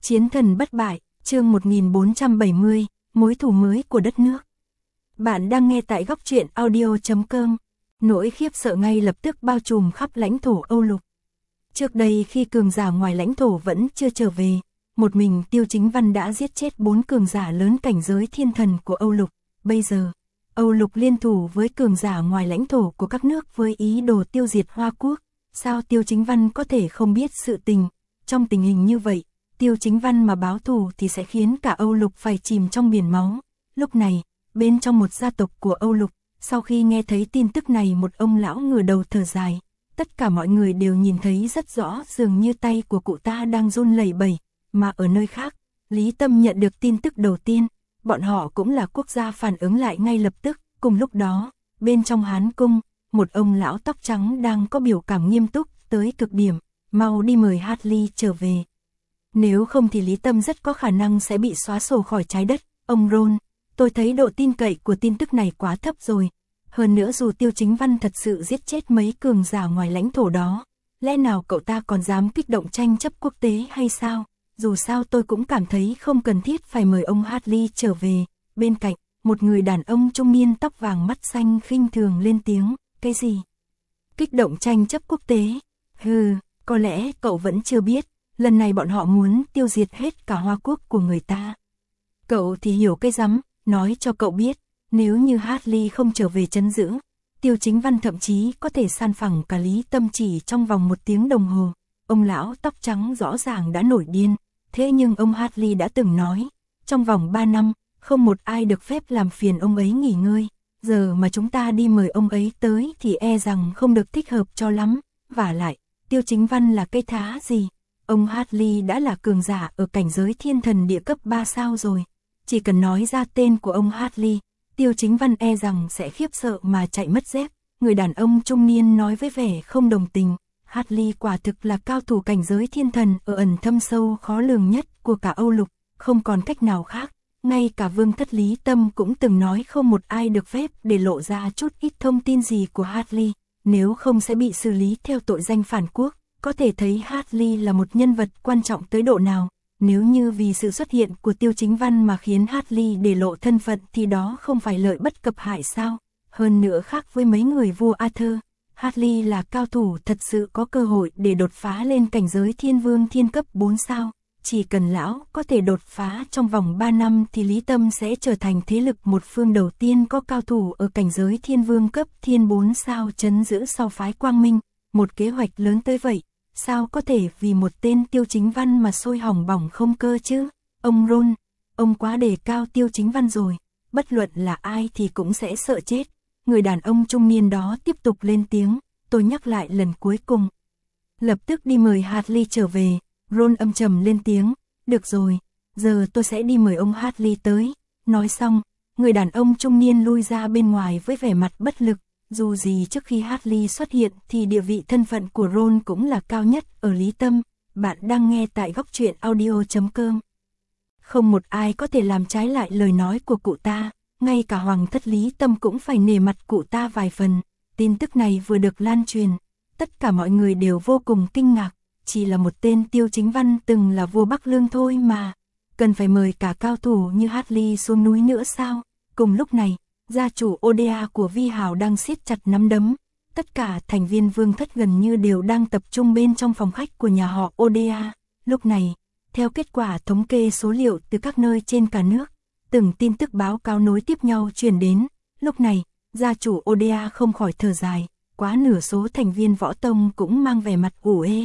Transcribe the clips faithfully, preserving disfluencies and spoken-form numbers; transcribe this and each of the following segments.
Chiến thần bất bại, chương một nghìn bốn trăm bảy mươi, mối thù mới của đất nước. Bạn đang nghe tại góc truyện audio chấm com. Nỗi khiếp sợ ngay lập tức bao trùm khắp lãnh thổ Âu Lục. Trước đây khi cường giả ngoài lãnh thổ vẫn chưa trở về, một mình Tiêu Chính Văn đã giết chết bốn cường giả lớn cảnh giới thiên thần của Âu Lục. Bây giờ, Âu Lục liên thủ với cường giả ngoài lãnh thổ của các nước với ý đồ tiêu diệt Hoa Quốc. Sao Tiêu Chính Văn có thể không biết sự tình? Trong tình hình như vậy, Tiêu Chính Văn mà báo thù thì sẽ khiến cả Âu Lục phải chìm trong biển máu. Lúc này, bên trong một gia tộc của Âu Lục, sau khi nghe thấy tin tức này, một ông lão ngửa đầu thở dài. Tất cả mọi người đều nhìn thấy rất rõ, dường như tay của cụ ta đang run lẩy bẩy. Mà ở nơi khác, Lý Tâm nhận được tin tức đầu tiên, bọn họ cũng là quốc gia phản ứng lại ngay lập tức. Cùng lúc đó, bên trong Hán Cung, một ông lão tóc trắng đang có biểu cảm nghiêm túc tới cực điểm. Mau đi mời Hartley trở về. Nếu không thì Lý Tâm rất có khả năng sẽ bị xóa sổ khỏi trái đất. Ông Ron, tôi thấy độ tin cậy của tin tức này quá thấp rồi. Hơn nữa dù Tiêu Chính Văn thật sự giết chết mấy cường giả ngoài lãnh thổ đó, lẽ nào cậu ta còn dám kích động tranh chấp quốc tế hay sao? Dù sao tôi cũng cảm thấy không cần thiết phải mời ông Hartley trở về. Bên cạnh, một người đàn ông trung niên tóc vàng mắt xanh khinh thường lên tiếng. Cái gì? Kích động tranh chấp quốc tế? Hừ, có lẽ cậu vẫn chưa biết, lần này bọn họ muốn tiêu diệt hết cả Hoa Quốc của người ta. Cậu thì hiểu cái rắm, nói cho cậu biết, nếu như Hartley không trở về trấn giữ, Tiêu Chính Văn thậm chí có thể san phẳng cả Lý Tâm chỉ trong vòng một tiếng đồng hồ. Ông lão tóc trắng rõ ràng đã nổi điên, thế nhưng ông Hartley đã từng nói, trong vòng ba năm, không một ai được phép làm phiền ông ấy nghỉ ngơi. Giờ mà chúng ta đi mời ông ấy tới thì e rằng không được thích hợp cho lắm, vả lại. Tiêu Chính Văn là cây thá gì? Ông Hartley đã là cường giả ở cảnh giới thiên thần địa cấp ba sao rồi. Chỉ cần nói ra tên của ông Hartley, Tiêu Chính Văn e rằng sẽ khiếp sợ mà chạy mất dép. Người đàn ông trung niên nói với vẻ không đồng tình. Hartley quả thực là cao thủ cảnh giới thiên thần ở ẩn thâm sâu khó lường nhất của cả Âu Lục, không còn cách nào khác. Ngay cả Vương Thất Lý Tâm cũng từng nói không một ai được phép để lộ ra chút ít thông tin gì của Hartley, nếu không sẽ bị xử lý theo tội danh phản quốc. Có thể thấy Hartley là một nhân vật quan trọng tới độ nào. Nếu như vì sự xuất hiện của Tiêu Chính Văn mà khiến Hartley để lộ thân phận thì đó không phải lợi bất cập hại sao? Hơn nữa khác với mấy người vua Arthur, Hartley là cao thủ thật sự có cơ hội để đột phá lên cảnh giới thiên vương thiên cấp bốn sao. Chỉ cần lão có thể đột phá trong vòng ba năm thì Lý Tâm sẽ trở thành thế lực một phương đầu tiên có cao thủ ở cảnh giới thiên vương cấp thiên bốn sao trấn giữ sau phái Quang Minh. Một kế hoạch lớn tới vậy, sao có thể vì một tên Tiêu Chính Văn mà sôi hỏng bỏng không cơ chứ? Ông Ron, ông quá đề cao Tiêu Chính Văn rồi, bất luận là ai thì cũng sẽ sợ chết. Người đàn ông trung niên đó tiếp tục lên tiếng, tôi nhắc lại lần cuối cùng. Lập tức đi mời Hartley trở về. Ron âm trầm lên tiếng, được rồi, giờ tôi sẽ đi mời ông Hartley tới. Nói xong, người đàn ông trung niên lui ra bên ngoài với vẻ mặt bất lực. Dù gì trước khi Hartley xuất hiện thì địa vị thân phận của Ron cũng là cao nhất ở Lý Tâm. Bạn đang nghe tại góc truyện audio chấm com. Không một ai có thể làm trái lại lời nói của cụ ta, ngay cả Hoàng Thất Lý Tâm cũng phải nể mặt cụ ta vài phần. Tin tức này vừa được lan truyền, tất cả mọi người đều vô cùng kinh ngạc. Chỉ là một tên Tiêu Chính Văn từng là vua Bắc Lương thôi mà, cần phải mời cả cao thủ như Hartley xuống núi nữa sao? Cùng lúc này, gia chủ Oda của Vi Hào đang siết chặt nắm đấm. Tất cả thành viên Vương Thất gần như đều đang tập trung bên trong phòng khách của nhà họ Oda. Lúc này, theo kết quả thống kê số liệu từ các nơi trên cả nước, từng tin tức báo cáo nối tiếp nhau truyền đến. Lúc này, gia chủ Oda không khỏi thở dài, quá nửa số thành viên võ tông cũng mang vẻ mặt ủ ê.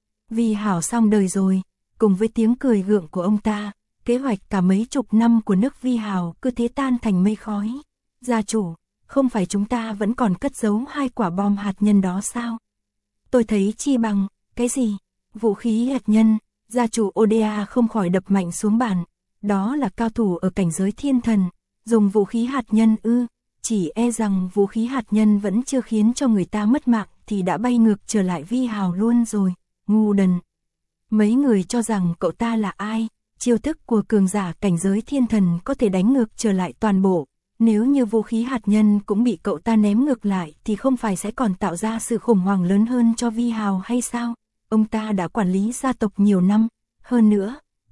Vi Hào xong đời rồi. Cùng với tiếng cười gượng của ông ta, kế hoạch cả mấy chục năm của nước Vi Hào cứ thế tan thành mây khói. Gia chủ, không phải chúng ta vẫn còn cất giấu hai quả bom hạt nhân đó sao? Tôi thấy chi bằng, cái gì? Vũ khí hạt nhân? Gia chủ Oda không khỏi đập mạnh xuống bàn. Đó là cao thủ ở cảnh giới thiên thần, dùng vũ khí hạt nhân ư? Chỉ e rằng vũ khí hạt nhân vẫn chưa khiến cho người ta mất mạng thì đã bay ngược trở lại Vi Hào luôn rồi. Ngu đần. Mấy người cho rằng cậu ta là ai? Chiêu thức của cường giả cảnh giới thiên thần có thể đánh ngược trở lại toàn bộ. Nếu như vũ khí hạt nhân cũng bị cậu ta ném ngược lại thì không phải sẽ còn tạo ra sự khủng hoảng lớn hơn cho Vi Hào hay sao? Ông ta đã quản lý gia tộc nhiều năm. Hơn nữa,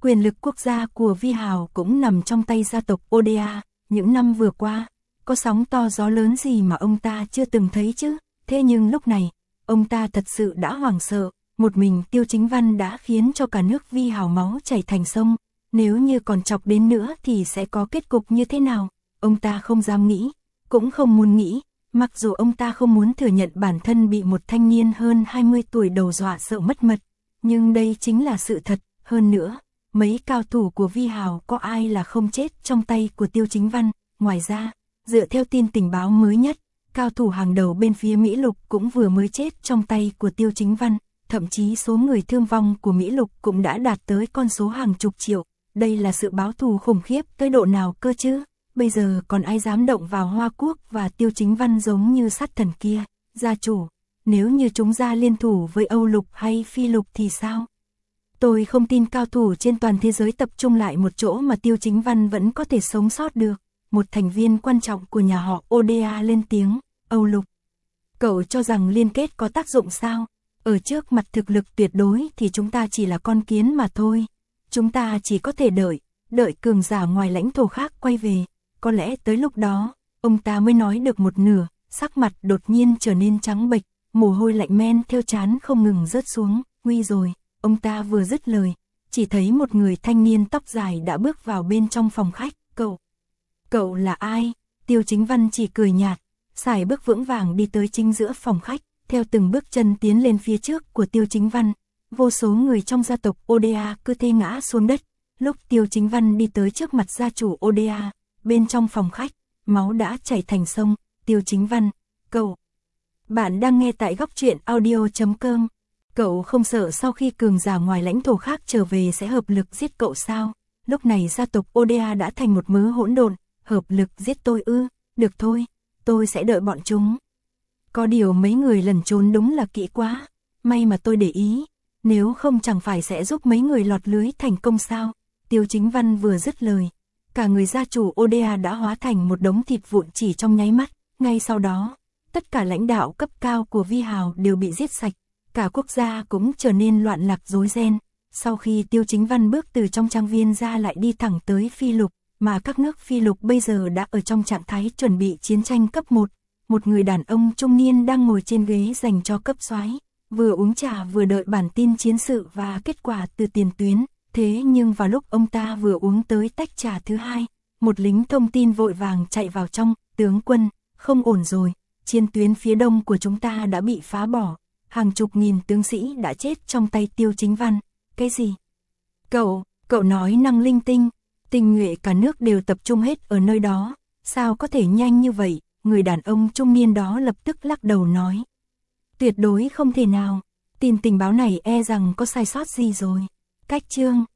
Quyền lực quốc gia của Vi Hào cũng nằm trong tay gia tộc Oda. Những năm vừa qua, có sóng to gió lớn gì mà ông ta chưa từng thấy chứ. Thế nhưng lúc này, ông ta thật sự đã hoảng sợ. Một mình Tiêu Chính Văn đã khiến cho cả nước Vi Hào máu chảy thành sông. Nếu như còn chọc đến nữa thì sẽ có kết cục như thế nào? Ông ta không dám nghĩ, cũng không muốn nghĩ. Mặc dù ông ta không muốn thừa nhận bản thân bị một thanh niên hơn hai mươi tuổi đầu dọa sợ mất mật. Nhưng đây chính là sự thật. Hơn nữa, mấy cao thủ của Vi Hào có ai là không chết trong tay của Tiêu Chính Văn. Ngoài ra, dựa theo tin tình báo mới nhất, cao thủ hàng đầu bên phía Mỹ Lục cũng vừa mới chết trong tay của Tiêu Chính Văn. Thậm chí số người thương vong của Mỹ Lục cũng đã đạt tới con số hàng chục triệu. Đây là sự báo thù khủng khiếp tới độ nào cơ chứ? Bây giờ còn ai dám động vào Hoa Quốc và Tiêu Chính Văn giống như sát thần kia? Gia chủ, nếu như chúng ra liên thủ với Âu Lục hay Phi Lục thì sao? Tôi không tin cao thủ trên toàn thế giới tập trung lại một chỗ mà Tiêu Chính Văn vẫn có thể sống sót được. Một thành viên quan trọng của nhà họ Oda lên tiếng. Âu Lục, cậu cho rằng liên kết có tác dụng sao? Ở trước mặt thực lực tuyệt đối thì chúng ta chỉ là con kiến mà thôi. Chúng ta chỉ có thể đợi, đợi cường giả ngoài lãnh thổ khác quay về. Có lẽ tới lúc đó, ông ta mới nói được một nửa, sắc mặt đột nhiên trở nên trắng bệch, mồ hôi lạnh men theo trán không ngừng rớt xuống. Nguy rồi, ông ta vừa dứt lời, chỉ thấy một người thanh niên tóc dài đã bước vào bên trong phòng khách. Cậu, cậu là ai? Tiêu Chính Văn chỉ cười nhạt, sải bước vững vàng đi tới chính giữa phòng khách, theo từng bước chân tiến lên phía trước của Tiêu Chính Văn. Vô số người trong gia tộc Oda cứ thế ngã xuống đất. Lúc Tiêu Chính Văn đi tới trước mặt gia chủ Oda, bên trong phòng khách, máu đã chảy thành sông. Tiêu Chính Văn, cậu. Bạn đang nghe tại góc truyện audio chấm com. Cậu không sợ sau khi cường giả ngoài lãnh thổ khác trở về sẽ hợp lực giết cậu sao? Lúc này gia tộc Oda đã thành một mớ hỗn độn. Hợp lực giết tôi ư? Được thôi, tôi sẽ đợi bọn chúng. Có điều mấy người lẩn trốn đúng là kỹ quá. May mà tôi để ý. Nếu không chẳng phải sẽ giúp mấy người lọt lưới thành công sao? Tiêu Chính Văn vừa dứt lời, cả người gia chủ Oda đã hóa thành một đống thịt vụn chỉ trong nháy mắt. Ngay sau đó, tất cả lãnh đạo cấp cao của Vi Hào đều bị giết sạch. Cả quốc gia cũng trở nên loạn lạc rối ren. Sau khi Tiêu Chính Văn bước từ trong trang viên ra lại đi thẳng tới Phi Lục, mà các nước Phi Lục bây giờ đã ở trong trạng thái chuẩn bị chiến tranh cấp một. Một người đàn ông trung niên đang ngồi trên ghế dành cho cấp soái, vừa uống trà vừa đợi bản tin chiến sự và kết quả từ tiền tuyến. Thế nhưng vào lúc ông ta vừa uống tới tách trà thứ hai, một lính thông tin vội vàng chạy vào trong. Tướng quân, không ổn rồi, chiến tuyến phía đông của chúng ta đã bị phá bỏ. Hàng chục nghìn tướng sĩ đã chết trong tay Tiêu Chính Văn. Cái gì? Cậu, cậu nói năng linh tinh, tinh nhuệ cả nước đều tập trung hết ở nơi đó. Sao có thể nhanh như vậy? Người đàn ông trung niên đó lập tức lắc đầu nói. Tuyệt đối không thể nào, tin tình báo này e rằng có sai sót gì rồi. Cách chương